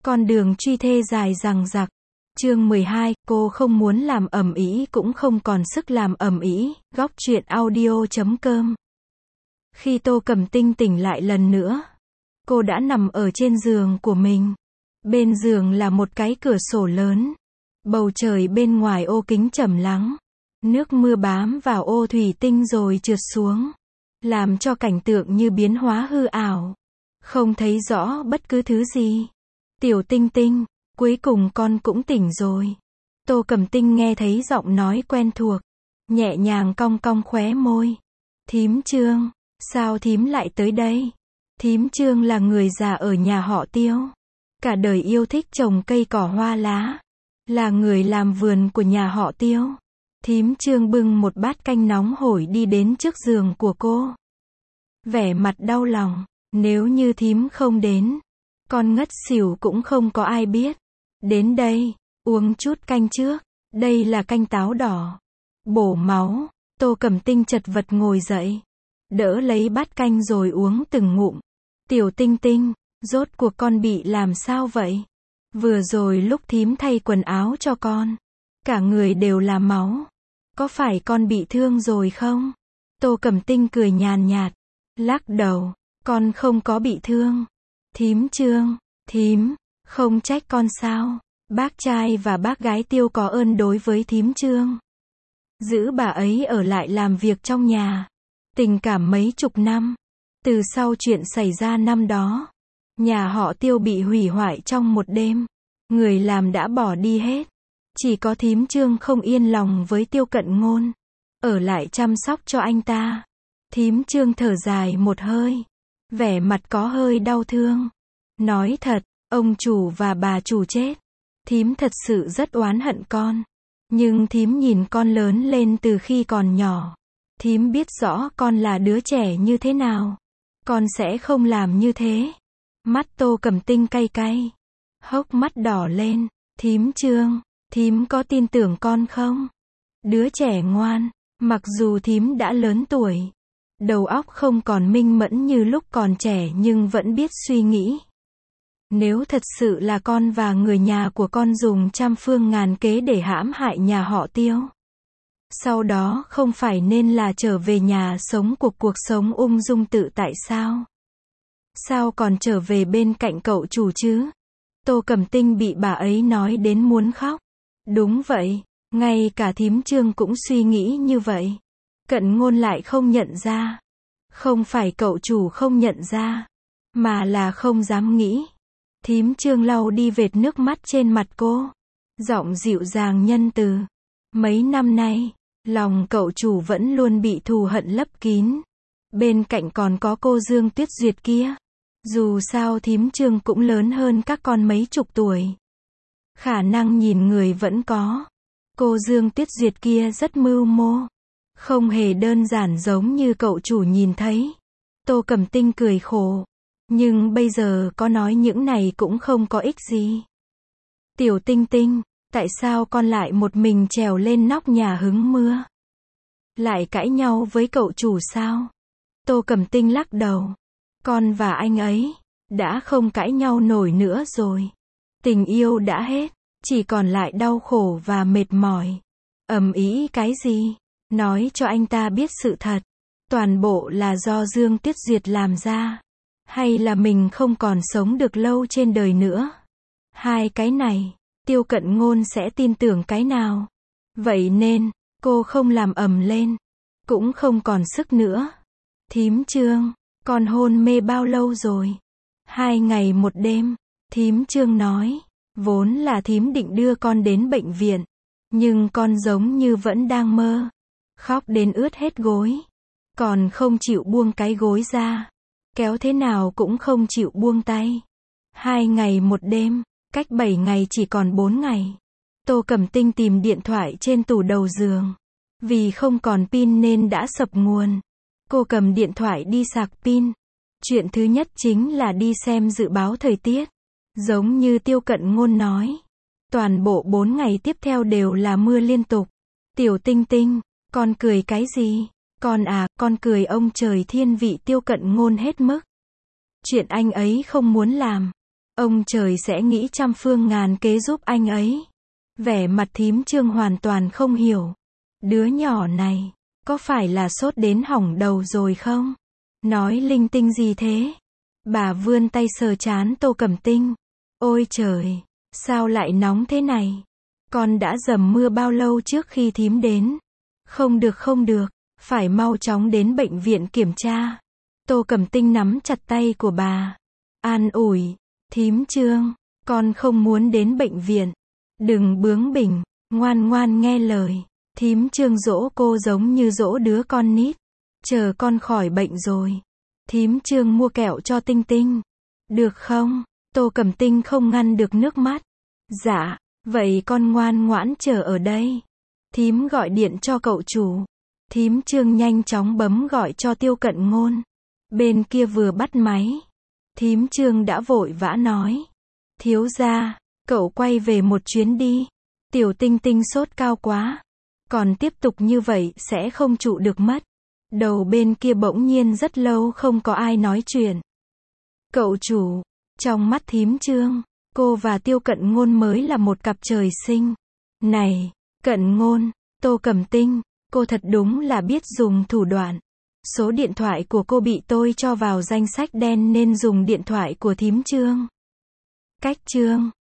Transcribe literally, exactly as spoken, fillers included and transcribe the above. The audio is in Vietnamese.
Con đường truy thê dài dằng dặc. Chương mười hai, cô không muốn làm ầm ĩ cũng không còn sức làm ầm ĩ, góc truyện audio chấm com. Khi Tô Cẩm Tinh tỉnh lại lần nữa, cô đã nằm ở trên giường của mình. Bên giường là một cái cửa sổ lớn. Bầu trời bên ngoài ô kính trầm lắng. Nước mưa bám vào ô thủy tinh rồi trượt xuống, làm cho cảnh tượng như biến hóa hư ảo. Không thấy rõ bất cứ thứ gì. Tiểu Tinh Tinh, cuối cùng con cũng tỉnh rồi. Tô Cẩm Tinh nghe thấy giọng nói quen thuộc, nhẹ nhàng cong cong khóe môi. Thím Trương, sao thím lại tới đây? Thím Trương là người già ở nhà họ Tiêu, cả đời yêu thích trồng cây cỏ hoa lá, là người làm vườn của nhà họ Tiêu. Thím Trương bưng một bát canh nóng hổi đi đến trước giường của cô, vẻ mặt đau lòng. Nếu như thím không đến, con ngất xỉu cũng không có ai biết. Đến đây, uống chút canh trước. Đây là canh táo đỏ, bổ máu. Tô Cẩm Tinh chật vật ngồi dậy, đỡ lấy bát canh rồi uống từng ngụm. Tiểu Tinh Tinh, rốt cuộc con bị làm sao vậy? Vừa rồi lúc thím thay quần áo cho con, cả người đều là máu. Có phải con bị thương rồi không? Tô Cẩm Tinh cười nhàn nhạt, lắc đầu. Con không có bị thương. Thím Trương, thím, không trách con sao? Bác trai và bác gái Tiêu có ơn đối với thím Trương, giữ bà ấy ở lại làm việc trong nhà. Tình cảm mấy chục năm. Từ sau chuyện xảy ra năm đó, nhà họ Tiêu bị hủy hoại trong một đêm. Người làm đã bỏ đi hết. Chỉ có thím Trương không yên lòng với Tiêu Cận Ngôn, ở lại chăm sóc cho anh ta. Thím Trương thở dài một hơi, vẻ mặt có hơi đau thương. Nói thật, ông chủ và bà chủ chết, thím thật sự rất oán hận con. Nhưng thím nhìn con lớn lên từ khi còn nhỏ, thím biết rõ con là đứa trẻ như thế nào. Con sẽ không làm như thế. Mắt Tô Cẩm Tinh cay cay, hốc mắt đỏ lên. Thím Trương, thím có tin tưởng con không? Đứa trẻ ngoan, mặc dù thím đã lớn tuổi, đầu óc không còn minh mẫn như lúc còn trẻ nhưng vẫn biết suy nghĩ. Nếu thật sự là con và người nhà của con dùng trăm phương ngàn kế để hãm hại nhà họ Tiêu, sau đó không phải nên là trở về nhà sống cuộc cuộc sống ung dung tự tại sao? Sao còn trở về bên cạnh cậu chủ chứ? Tô Cẩm Tinh bị bà ấy nói đến muốn khóc. Đúng vậy, ngay cả thím Trương cũng suy nghĩ như vậy. Cận Ngôn lại không nhận ra. Không phải cậu chủ không nhận ra, mà là không dám nghĩ. Thím Trương lau đi vệt nước mắt trên mặt cô, giọng dịu dàng nhân từ. Mấy năm nay, lòng cậu chủ vẫn luôn bị thù hận lấp kín. Bên cạnh còn có cô Dương Tuyết Duyệt kia. Dù sao thím Trương cũng lớn hơn các con mấy chục tuổi. Khả năng nhìn người vẫn có. Cô Dương Tuyết Duyệt kia rất mưu mô, không hề đơn giản giống như cậu chủ nhìn thấy. Tô Cẩm Tinh cười khổ. Nhưng bây giờ có nói những này cũng không có ích gì. Tiểu Tinh Tinh, tại sao con lại một mình trèo lên nóc nhà hứng mưa? Lại cãi nhau với cậu chủ sao? Tô Cẩm Tinh lắc đầu. Con và anh ấy đã không cãi nhau nổi nữa rồi. Tình yêu đã hết, chỉ còn lại đau khổ và mệt mỏi. Ầm ĩ cái gì? Nói cho anh ta biết sự thật. Toàn bộ là do Dương Tuyết Duyệt làm ra. Hay là mình không còn sống được lâu trên đời nữa? Hai cái này, Tiêu Cận Ngôn sẽ tin tưởng cái nào? Vậy nên, cô không làm ầm lên, cũng không còn sức nữa. Thím Trương, con hôn mê bao lâu rồi? Hai ngày một đêm, thím Trương nói. Vốn là thím định đưa con đến bệnh viện, nhưng con giống như vẫn đang mơ. Khóc đến ướt hết gối, còn không chịu buông cái gối ra. Kéo thế nào cũng không chịu buông tay. Hai ngày một đêm, cách bảy ngày chỉ còn bốn ngày. Tô Cẩm Tinh tìm điện thoại trên tủ đầu giường. Vì không còn pin nên đã sập nguồn. Cô cầm điện thoại đi sạc pin. Chuyện thứ nhất chính là đi xem dự báo thời tiết. Giống như Tiêu Cận Ngôn nói, toàn bộ bốn ngày tiếp theo đều là mưa liên tục. Tiểu Tinh Tinh, con cười cái gì? Con à, con cười ông trời thiên vị. Tiêu Cận Ngôn hết mức. Chuyện anh ấy không muốn làm, Ông trời sẽ nghĩ trăm phương ngàn kế giúp anh ấy. Vẻ mặt thím Trương hoàn toàn không hiểu. Đứa nhỏ này, có phải là sốt đến hỏng đầu rồi không? Nói linh tinh gì thế? Bà vươn tay sờ trán Tô Cẩm Tinh. Ôi trời, sao lại nóng thế này? Con đã dầm mưa bao lâu trước khi thím đến? Không được không được, phải mau chóng đến bệnh viện kiểm tra. Tô Cẩm Tinh nắm chặt tay của bà. An ủi, thím Trương, con không muốn đến bệnh viện. Đừng bướng bỉnh, ngoan ngoan nghe lời. Thím Trương dỗ cô giống như dỗ đứa con nít. Chờ con khỏi bệnh rồi, thím Trương mua kẹo cho Tinh Tinh. Được không? Tô Cẩm Tinh không ngăn được nước mắt. Dạ, vậy con ngoan ngoãn chờ ở đây. Thím gọi điện cho cậu chủ. Thím Trương nhanh chóng bấm gọi cho Tiêu Cận Ngôn. Bên kia vừa bắt máy, thím Trương đã vội vã nói. Thiếu gia, cậu quay về một chuyến đi. Tiểu Tinh Tinh sốt cao quá. Còn tiếp tục như vậy sẽ không trụ được mất. Đầu bên kia bỗng nhiên rất lâu không có ai nói chuyện. Cậu chủ, trong mắt thím Trương, cô và Tiêu Cận Ngôn mới là một cặp trời sinh. Này, Cận Ngôn, Tô Cẩm Tinh, cô thật đúng là biết dùng thủ đoạn. Số điện thoại của cô bị tôi cho vào danh sách đen nên dùng điện thoại của thím Trương. Cách Trương,